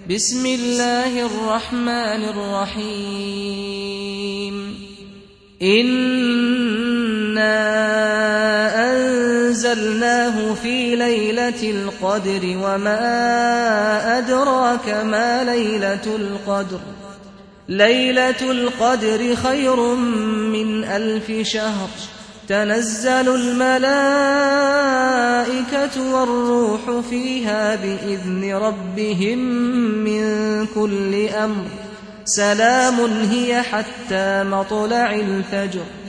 بسم الله الرحمن الرحيم إنا أنزلناه في ليلة القدر وما أدراك ما ليلة القدر ليلة القدر خير من 1000 شهر تنزل الملائكة والروح فيها بإذن ربهم من كل أمر سلام هي حتى مطلع الفجر